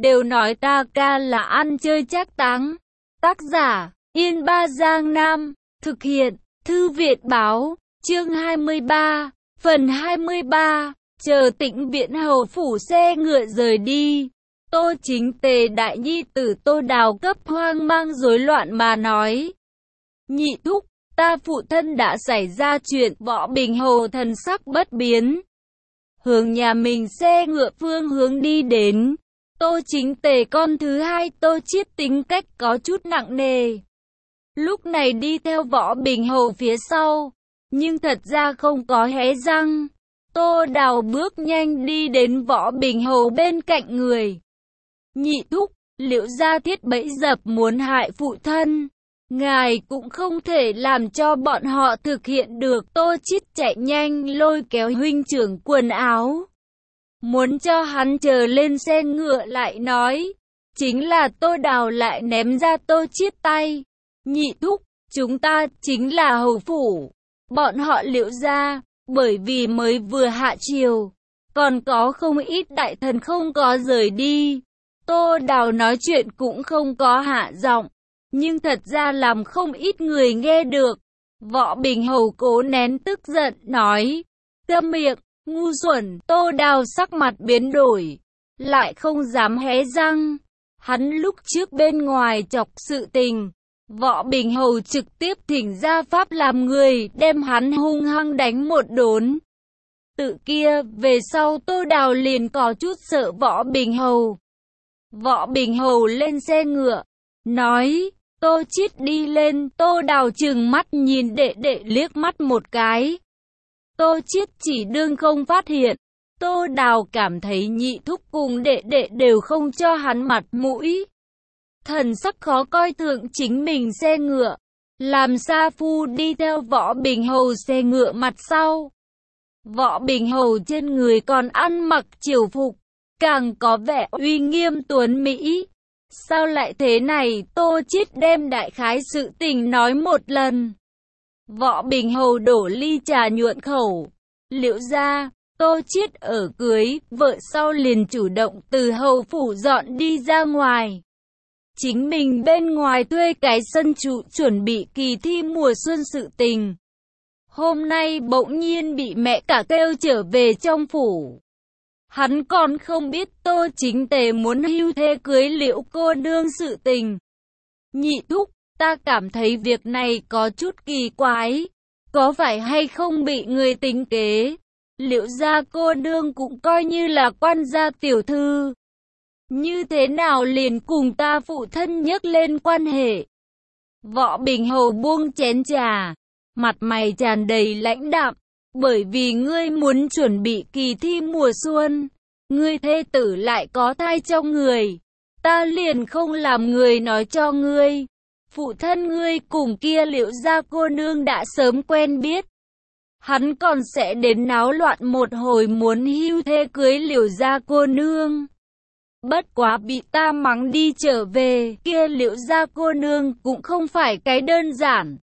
đều nói ta ca là ăn chơi trác táng. Tác giả, Yên Ba Giang Nam. Thực hiện, Thư viện báo, chương 23, phần 23. Chờ Tĩnh Viễn hầu phủ xe ngựa rời đi, Tô Chính Tề đại nhi tử Tô Đào cấp hoang mang rối loạn mà nói: Nhị thúc, ta phụ thân đã xảy ra chuyện. Võ Bình Hầu thần sắc bất biến, hướng nhà mình xe ngựa phương hướng đi đến. Tô Chính Tề con thứ hai Tô Chiết tính cách có chút nặng nề, lúc này đi theo Võ Bình Hầu phía sau, nhưng thật ra không có hé răng. Tô Đào bước nhanh đi đến Võ Bình Hầu bên cạnh người. Nhị thúc, Liễu gia thiết bẫy dập muốn hại phụ thân, ngài cũng không thể làm cho bọn họ thực hiện được. Tô Chiết chạy nhanh lôi kéo huynh trưởng quần áo, muốn cho hắn chờ lên xe ngựa, lại nói. Chính là Tô Đào lại ném ra Tô Chiết tay. Nhị thúc, chúng ta chính là hầu phủ, bọn họ Liễu gia, bởi vì mới vừa hạ triều, còn có không ít đại thần không có rời đi. Tô Đào nói chuyện cũng không có hạ giọng, nhưng thật ra làm không ít người nghe được. Võ Bình Hầu cố nén tức giận nói: Câm miệng, ngu xuẩn. Tô Đào sắc mặt biến đổi, lại không dám hé răng. Hắn lúc trước bên ngoài chọc sự tình, Võ Bình Hầu trực tiếp thỉnh ra pháp làm người, đem hắn hung hăng đánh một đốn. Tự kia, về sau Tô Đào liền có chút sợ Võ Bình Hầu. Võ Bình Hầu lên xe ngựa, nói: Tô Chiết đi lên. Tô Đào trừng mắt nhìn đệ đệ liếc mắt một cái. Tô Chiết chỉ đương không phát hiện. Tô Đào cảm thấy nhị thúc cùng đệ đệ đều không cho hắn mặt mũi, thần sắc khó coi thượng chính mình xe ngựa, làm sa phu đi theo Võ Bình Hầu xe ngựa mặt sau. Võ Bình Hầu trên người còn ăn mặc triều phục, càng có vẻ uy nghiêm tuấn mỹ. Sao lại thế này? Tô Chiết đem đại khái sự tình nói một lần. Võ Bình Hầu đổ ly trà nhuận khẩu. Liễu gia, Tô Chiết ở cưới vợ sau liền chủ động từ hầu phủ dọn đi ra ngoài, chính mình bên ngoài thuê cái sân trụ chuẩn bị kỳ thi mùa xuân sự tình. Hôm nay bỗng nhiên bị mẹ cả kêu trở về trong phủ. Hắn còn không biết Tô Chính Tề muốn hưu thê cưới Liễu cô nương sự tình. Nhị thúc, ta cảm thấy việc này có chút kỳ quái, có phải hay không bị người tính kế? Liễu gia cô nương cũng coi như là quan gia tiểu thư, như thế nào liền cùng ta phụ thân nhắc lên quan hệ? Võ Bình Hầu buông chén trà, mặt mày tràn đầy lãnh đạm. Bởi vì ngươi muốn chuẩn bị kỳ thi mùa xuân, ngươi thê tử lại có thai trong người, ta liền không làm người nói cho ngươi. Phụ thân ngươi cùng kia Liễu gia cô nương đã sớm quen biết, hắn còn sẽ đến náo loạn một hồi muốn hưu thê cưới Liễu gia cô nương. Bất quá bị ta mắng đi trở về, kia Liễu gia cô nương cũng không phải cái đơn giản.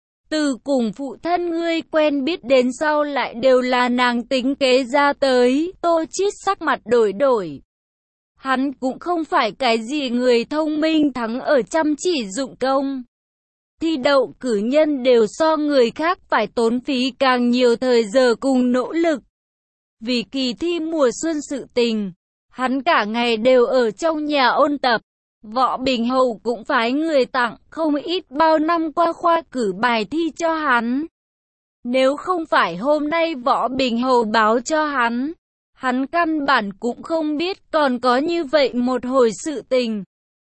Từ cùng phụ thân ngươi quen biết đến sau lại đều là nàng tính kế ra tới. Tô Chiết sắc mặt đổi đổi. Hắn cũng không phải cái gì người thông minh thắng ở chăm chỉ dụng công. Thi đậu cử nhân đều so người khác phải tốn phí càng nhiều thời giờ cùng nỗ lực. Vì kỳ thi mùa xuân sự tình, hắn cả ngày đều ở trong nhà ôn tập. Võ Bình Hầu cũng phái người tặng không ít bao năm qua khoa cử bài thi cho hắn. Nếu không phải hôm nay Võ Bình Hầu báo cho hắn căn bản cũng không biết còn có như vậy một hồi sự tình.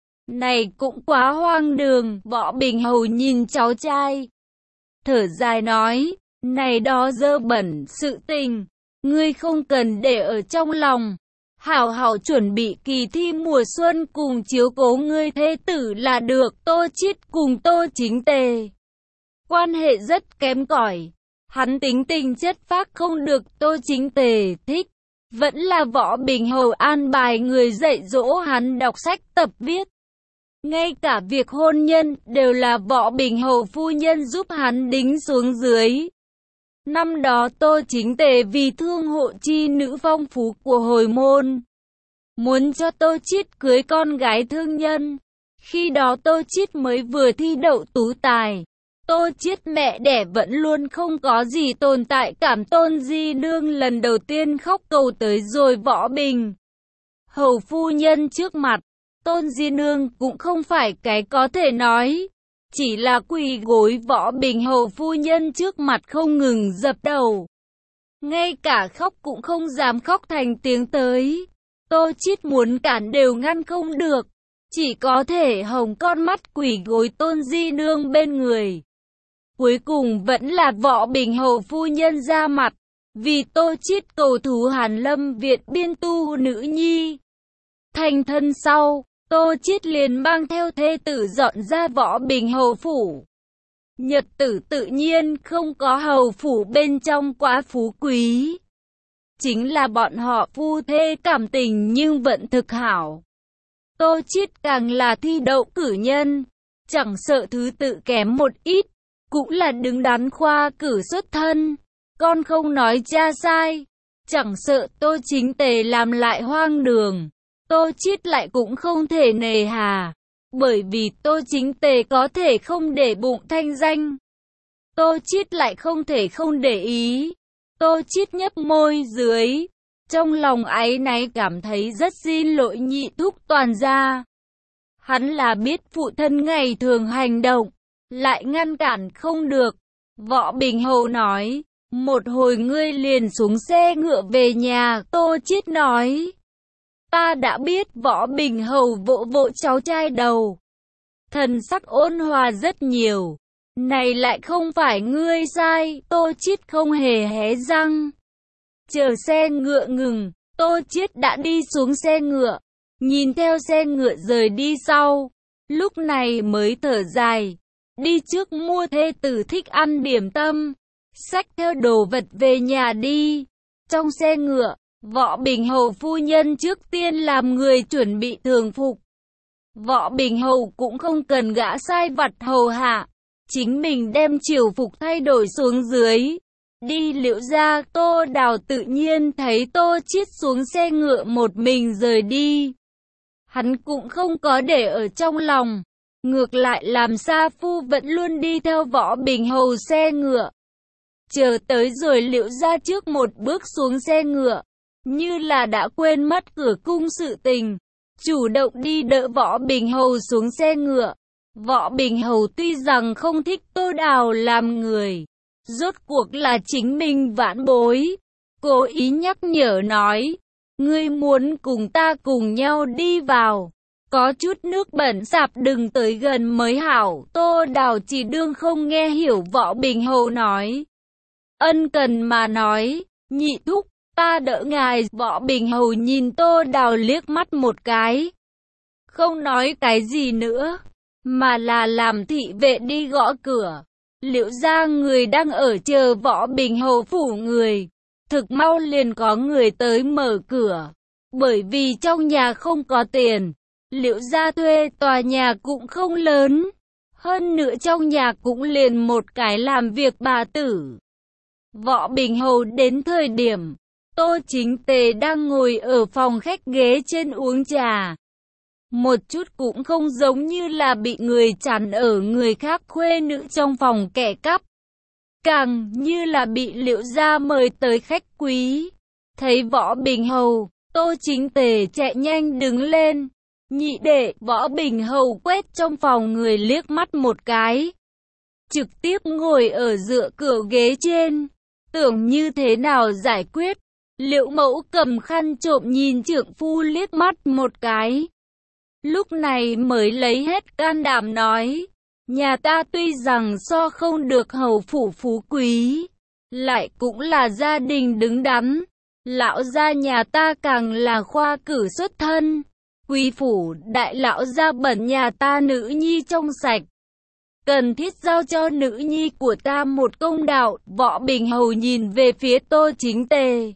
Này cũng quá hoang đường. Võ Bình Hầu nhìn cháu trai, thở dài nói: Này đó dơ bẩn sự tình, ngươi không cần để ở trong lòng. Hảo hảo chuẩn bị kỳ thi mùa xuân cùng chiếu cố ngươi thê tử là được. Tô Chiết cùng Tô Chính Tề quan hệ rất kém cỏi, hắn tính tình chất phác không được Tô Chính Tề thích. Vẫn là Võ Bình Hầu an bài người dạy dỗ hắn đọc sách tập viết. Ngay cả việc hôn nhân đều là Võ Bình Hầu phu nhân giúp hắn đính xuống dưới. Năm đó Tô Chính Tề vì thương hộ chi nữ phong phú của hồi môn, muốn cho Tô Chiết cưới con gái thương nhân. Khi đó Tô Chiết mới vừa thi đậu tú tài. Tô Chiết mẹ đẻ vẫn luôn không có gì tồn tại cảm. Tôn Di Nương lần đầu tiên khóc cầu tới rồi Võ Bình Hầu phu nhân trước mặt. Tôn Di Nương cũng không phải cái có thể nói, chỉ là quỳ gối Võ Bình Hầu phu nhân trước mặt không ngừng dập đầu. Ngay cả khóc cũng không dám khóc thành tiếng tới. Tô Chiết muốn cản đều ngăn không được, chỉ có thể hồng con mắt quỳ gối Tôn Di Nương bên người. Cuối cùng vẫn là Võ Bình Hầu phu nhân ra mặt, vì Tô Chiết cầu thú Hàn Lâm Viện biên tu nữ nhi. Thành thân sau, Tô Chiết liền mang theo thê tử dọn ra Võ Bình Hầu phủ. Nhật tử tự nhiên không có hầu phủ bên trong quá phú quý. Chính là bọn họ phu thê cảm tình nhưng vẫn thực hảo. Tô Chiết càng là thi đậu cử nhân, chẳng sợ thứ tự kém một ít, cũng là đứng đắn khoa cử xuất thân. Con không nói cha sai, chẳng sợ Tô Chính Tề làm lại hoang đường, Tô Chiết lại cũng không thể nề hà, bởi vì Tô Chính Tề có thể không để bụng thanh danh, Tô Chiết lại không thể không để ý. Tô Chiết nhấp môi dưới, trong lòng áy náy cảm thấy rất xin lỗi Nhị Thúc toàn gia. Hắn là biết phụ thân ngày thường hành động, lại ngăn cản không được. Võ Bình Hầu nói, một hồi ngươi liền xuống xe ngựa về nhà. Tô Chiết nói, ta đã biết. Võ Bình Hầu vỗ vỗ cháu trai đầu, thần sắc ôn hòa rất nhiều. Này lại không phải ngươi sai. Tô Chiết không hề hé răng. Chờ xe ngựa ngừng, Tô Chiết đã đi xuống xe ngựa, nhìn theo xe ngựa rời đi sau, lúc này mới thở dài, đi trước mua thê tử thích ăn điểm tâm, xách theo đồ vật về nhà đi. Trong xe ngựa, Võ Bình Hầu phu nhân trước tiên làm người chuẩn bị thường phục. Võ Bình Hầu cũng không cần gã sai vặt hầu hạ, chính mình đem triều phục thay đổi xuống dưới. Đi Liễu gia. Tô Đào tự nhiên thấy Tô Chiết xuống xe ngựa một mình rời đi, hắn cũng không có để ở trong lòng, ngược lại làm sa phu vẫn luôn đi theo Võ Bình Hầu xe ngựa. Chờ tới rồi Liễu gia trước một bước xuống xe ngựa, như là đã quên mất cửa cung sự tình, chủ động đi đỡ Võ Bình Hầu xuống xe ngựa. Võ Bình Hầu tuy rằng không thích Tô Đào làm người, rốt cuộc là chính mình vãn bối, cố ý nhắc nhở nói, ngươi muốn cùng ta cùng nhau đi vào, có chút nước bẩn sạp đừng tới gần mới hảo. Tô Đào chỉ đương không nghe hiểu Võ Bình Hầu nói, ân cần mà nói, Nhị Thúc, ta đỡ ngài. Võ Bình Hầu nhìn Tô Đào liếc mắt một cái, không nói cái gì nữa, mà là làm thị vệ đi gõ cửa. Liễu gia người đang ở chờ Võ Bình Hầu phủ người, thực mau liền có người tới mở cửa, bởi vì trong nhà không có tiền. Liễu gia thuê tòa nhà cũng không lớn, hơn nữa trong nhà cũng liền một cái làm việc bà tử. Võ Bình Hầu đến thời điểm, Tô Chính Tề đang ngồi ở phòng khách ghế trên uống trà, một chút cũng không giống như là bị người chắn ở người khác khuê nữ trong phòng kẻ cắp, càng như là bị Liễu gia mời tới khách quý. Thấy Võ Bình Hầu, Tô Chính Tề chạy nhanh đứng lên. Nhị đệ. Võ Bình Hầu quét trong phòng người liếc mắt một cái, trực tiếp ngồi ở dựa cửa ghế trên, tưởng như thế nào giải quyết. Liễu Mẫu cầm khăn trộm nhìn trượng phu liếc mắt một cái, lúc này mới lấy hết can đảm nói, nhà ta tuy rằng so không được hầu phủ phú quý, lại cũng là gia đình đứng đắn, lão gia nhà ta càng là khoa cử xuất thân, quý phủ đại lão gia bẩn nhà ta nữ nhi trong sạch, cần thiết giao cho nữ nhi của ta một công đạo. Võ Bình Hầu nhìn về phía Tô Chính Tề.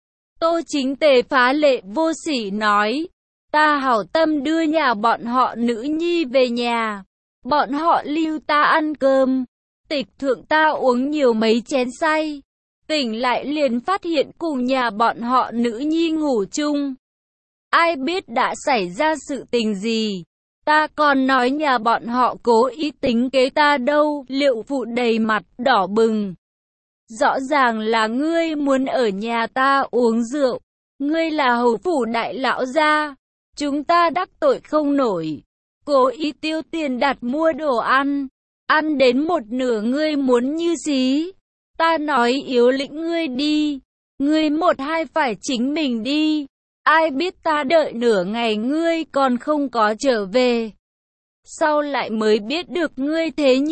Tô Chính Tề phá lệ vô sỉ nói, ta hảo tâm đưa nhà bọn họ nữ nhi về nhà, bọn họ lưu ta ăn cơm, tịch thượng ta uống nhiều mấy chén say, tỉnh lại liền phát hiện cùng nhà bọn họ nữ nhi ngủ chung. ai biết đã xảy ra sự tình gì. Ta còn nói nhà bọn họ cố ý tính kế ta đâu. Liệu Phụ đầy mặt đỏ bừng. Rõ ràng là ngươi muốn ở nhà ta uống rượu. Ngươi là hầu phủ đại lão gia. Chúng ta đắc tội không nổi. Cố ý tiêu tiền đặt mua đồ ăn. Ăn đến một nửa ngươi muốn như xí. Ta nói yếu lĩnh ngươi đi. Ngươi một hai phải chính mình đi. Ai biết ta đợi nửa ngày ngươi còn không có trở về. Sau lại mới biết được ngươi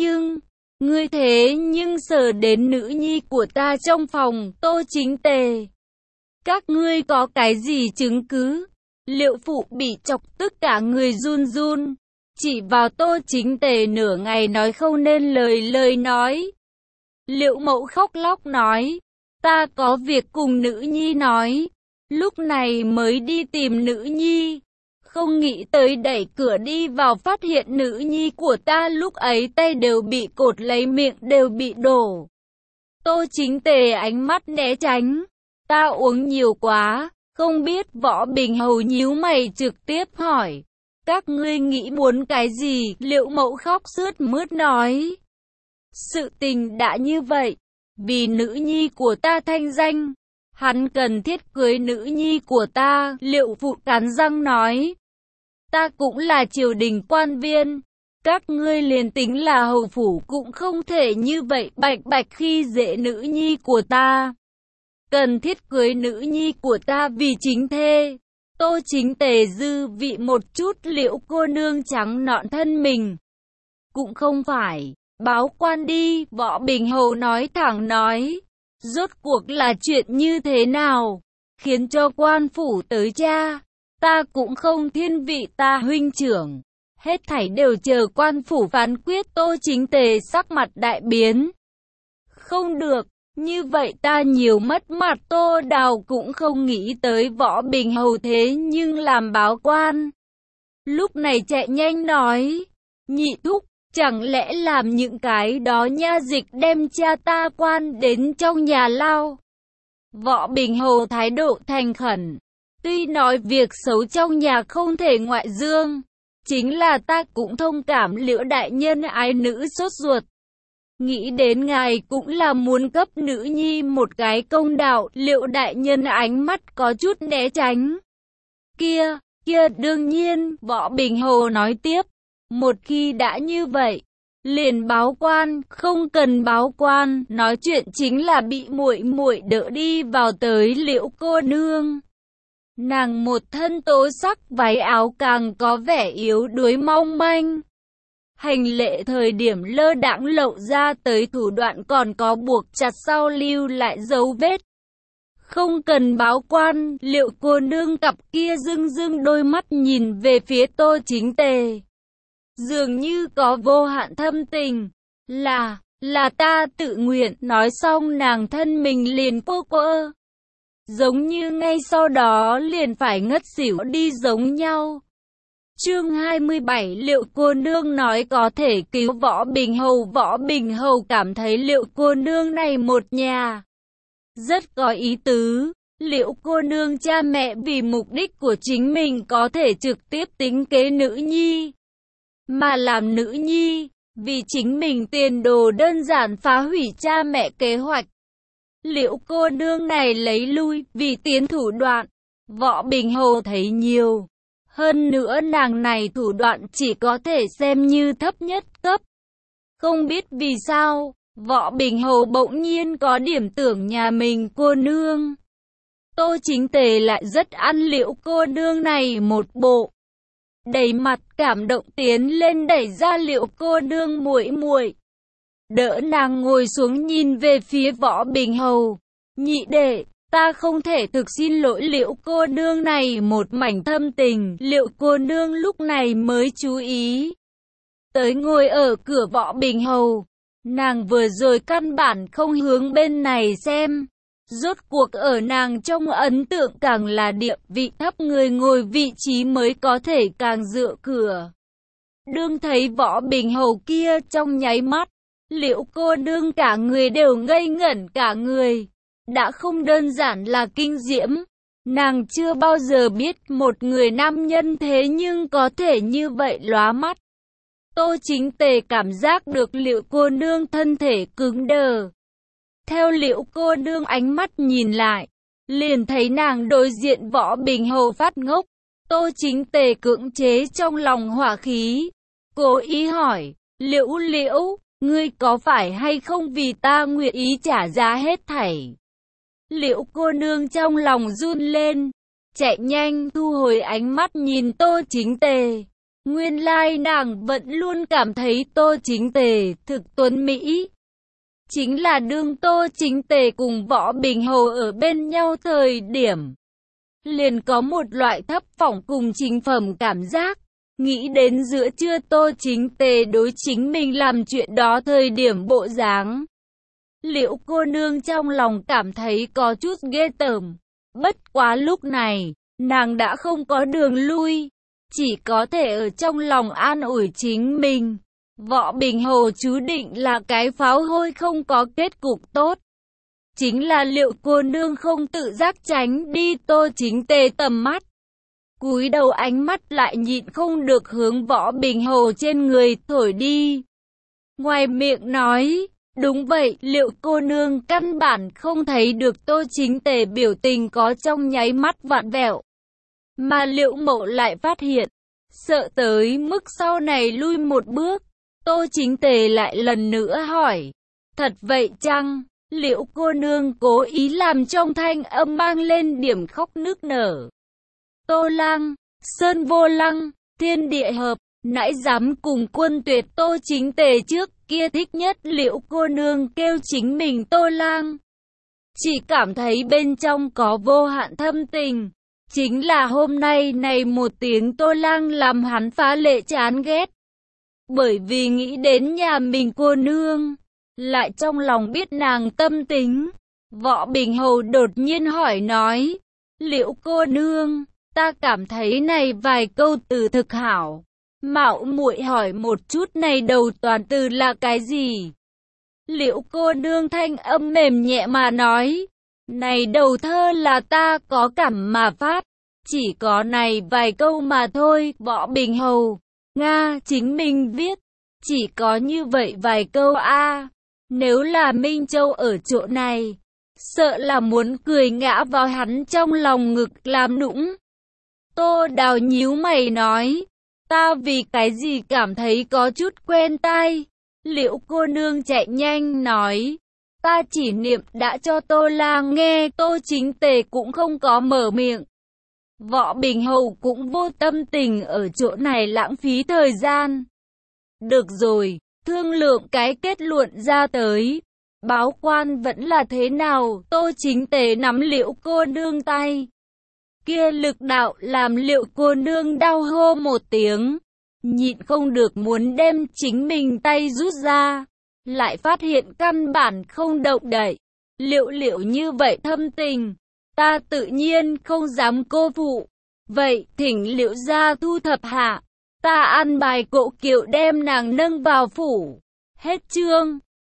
thế nhưng sờ đến nữ nhi của ta trong phòng, Tô Chính Tề. Các ngươi có cái gì chứng cứ? Liệu Phụ bị chọc tức cả người run run. Chỉ vào Tô Chính Tề nửa ngày nói không nên lời nói. Liệu Mẫu khóc lóc nói, ta có việc cùng nữ nhi nói. Lúc này mới đi tìm nữ nhi. Không nghĩ tới đẩy cửa đi vào phát hiện nữ nhi của ta lúc ấy tay đều bị cột lấy, miệng đều bị đổ. Tô Chính Tề ánh mắt né tránh. Ta uống nhiều quá, không biết. Võ Bình Hầu nhíu mày trực tiếp hỏi. Các ngươi nghĩ muốn cái gì? Liệu Mẫu khóc sướt mướt nói. Sự tình đã như vậy, vì nữ nhi của ta thanh danh, hắn cần thiết cưới nữ nhi của ta. Liệu Phụ cắn răng nói. Ta cũng là triều đình quan viên. Các ngươi liền tính là hầu phủ cũng không thể như vậy bạch khi dễ nữ nhi của ta. Cần thiết cưới nữ nhi của ta vì chính thê. Tô Chính Tề dư vị một chút. Liễu cô nương trắng nõn thân mình. Cũng không phải, báo quan đi. Võ Bình Hầu nói thẳng nói. Rốt cuộc là chuyện như thế nào? Khiến cho quan phủ tới tra. Ta cũng không thiên vị ta huynh trưởng. Hết thảy đều chờ quan phủ phán quyết. Tô Chính Tề sắc mặt đại biến. Không được, như vậy ta nhiều mất mặt. Tô Đào cũng không nghĩ tới Võ Bình Hầu thế nhưng làm báo quan. Lúc này chạy nhanh nói. Nhị thúc, chẳng lẽ làm những cái đó nha dịch đem cha ta quan đến trong nhà lao? Võ Bình Hầu thái độ thành khẩn. Tuy nói việc xấu trong nhà không thể ngoại dương, chính là ta cũng thông cảm Liễu đại nhân ái nữ sốt ruột. Nghĩ đến ngài cũng là muốn cấp nữ nhi một cái công đạo. Liễu đại nhân ánh mắt có chút né tránh. Kia đương nhiên, Võ Bình Hầu nói tiếp. Một khi đã như vậy, liền báo quan, không cần báo quan, nói chuyện chính là bị muội đỡ đi vào tới. Liễu cô nương. Nàng một thân tố sắc váy áo càng có vẻ yếu đuối mong manh. Hành lễ thời điểm lơ đãng lộ ra tới thủ đoạn còn có buộc chặt sau lưu lại dấu vết. Không cần báo quan. Liệu cô nương cặp kia rưng đôi mắt nhìn về phía Tô Chính Tề, dường như có vô hạn thâm tình. Là ta tự nguyện. Nói xong nàng thân mình liền cô quơ, giống như ngay sau đó liền phải ngất xỉu đi giống nhau. Chương 27. Liệu cô nương nói có thể cứu Võ Bình Hầu. Võ Bình Hầu cảm thấy Liệu cô nương này một nhà rất có ý tứ. Liệu cô nương cha mẹ vì mục đích của chính mình có thể trực tiếp tính kế nữ nhi, mà làm nữ nhi vì chính mình tiền đồ đơn giản phá hủy cha mẹ kế hoạch. Liệu cô nương này lấy lui vì tiến thủ đoạn, Võ Bình Hầu thấy nhiều. Hơn nữa nàng này thủ đoạn chỉ có thể xem như thấp nhất cấp. Không biết vì sao, Võ Bình Hầu bỗng nhiên có điểm tưởng nhà mình cô nương. Tô Chính Tề lại rất ăn Liễu cô nương này một bộ. Đầy mặt cảm động tiến lên đẩy ra Liễu cô nương muội, đỡ nàng ngồi xuống nhìn về phía Võ Bình Hầu. Nhị đệ, ta không thể thực xin lỗi Liễu cô nương này một mảnh thâm tình. Liễu cô nương lúc này mới chú ý tới ngồi ở cửa Võ Bình Hầu. Nàng vừa rồi căn bản không hướng bên này xem. Rốt cuộc ở nàng trong ấn tượng càng là địa vị thấp người ngồi vị trí mới có thể càng dựa cửa. Đương thấy Võ Bình Hầu kia trong nháy mắt, Liễu cô nương cả người đều ngây ngẩn cả người. Đã không đơn giản là kinh diễm, Nàng chưa bao giờ biết một người nam nhân thế nhưng có thể như vậy lóa mắt. Tô Chính Tề cảm giác được Liệu cô nương thân thể cứng đờ. Theo Liệu cô nương ánh mắt nhìn lại, liền thấy nàng đối diện Võ Bình Hầu phát ngốc. Tô Chính Tề cưỡng chế trong lòng hỏa khí, cố ý hỏi, Liễu Liễu, ngươi có phải hay không vì ta nguyện ý trả giá hết thảy? Liễu cô nương trong lòng run lên, chạy nhanh thu hồi ánh mắt nhìn Tô Chính Tề. Nguyên lai nàng vẫn luôn cảm thấy Tô Chính Tề thực tuấn mỹ. Chính là đương Tô Chính Tề cùng Võ Bình Hầu ở bên nhau thời điểm, liền có một loại thấp phỏng cùng trình phẩm cảm giác. Nghĩ đến giữa trưa Tô Chính Tề đối chính mình làm chuyện đó thời điểm bộ dáng, Liễu cô nương trong lòng cảm thấy có chút ghê tởm. Bất quá lúc này, nàng đã không có đường lui, chỉ có thể ở trong lòng an ủi chính mình. Võ Bình Hầu chú định là cái pháo hôi không có kết cục tốt. Chính là Liệu cô nương không tự giác tránh đi Tô Chính Tề tầm mắt. Cúi đầu ánh mắt lại nhịn không được hướng Võ Bình Hầu trên người thổi đi. Ngoài miệng nói, đúng vậy, Liệu cô nương căn bản không thấy được Tô Chính Tề biểu tình có trong nháy mắt vặn vẹo. Mà Liệu Mậu lại phát hiện, sợ tới mức sau này lui một bước. Tô Chính Tề lại lần nữa hỏi, thật vậy chăng? Liễu cô nương cố ý làm trong thanh âm mang lên điểm khóc nức nở. Tô Lang, Sơn Vô Lăng, Thiên Địa Hợp, nãy dám cùng Quân Tuyệt. Tô Chính Tề trước kia thích nhất Liễu cô nương kêu chính mình Tô Lang. Chỉ cảm thấy bên trong có vô hạn thâm tình. Chính là hôm nay này một tiếng Tô Lang làm hắn phá lệ chán ghét. Bởi vì nghĩ đến nhà mình cô nương, lại trong lòng biết nàng tâm tính. Võ Bình Hầu đột nhiên hỏi nói, Liễu cô nương, ta cảm thấy này vài câu từ thực hảo. Mạo muội hỏi một chút, này đầu toàn từ là cái gì? Liễu cô nương thanh âm mềm nhẹ mà nói, này đầu thơ là ta có cảm mà phát, chỉ có này vài câu mà thôi. Võ Bình Hầu, Nga, chính mình viết, chỉ có như vậy vài câu a. Nếu là Minh Châu ở chỗ này, sợ là muốn cười ngã vào hắn trong lòng ngực làm nũng. Tô Đào nhíu mày nói, ta vì cái gì cảm thấy có chút quen tai. Liễu cô nương chạy nhanh nói, ta chỉ niệm đã cho Tô Lang nghe. Tô Chính Tề cũng không có mở miệng. Võ Bình Hầu cũng vô tâm tình ở chỗ này lãng phí thời gian. Được rồi, thương lượng cái kết luận ra tới. Báo quan vẫn là thế nào? Tô Chính Tề nắm Liễu cô nương tay. Kia lực đạo làm Liễu cô nương đau hô một tiếng. Nhịn không được muốn đem chính mình tay rút ra. Lại phát hiện căn bản không động đậy. Liễu như vậy thâm tình, ta tự nhiên không dám cô phụ. Vậy thỉnh Liễu gia thu thập hạ, ta ăn bài cỗ kiệu đem nàng nâng vào phủ. Hết chương.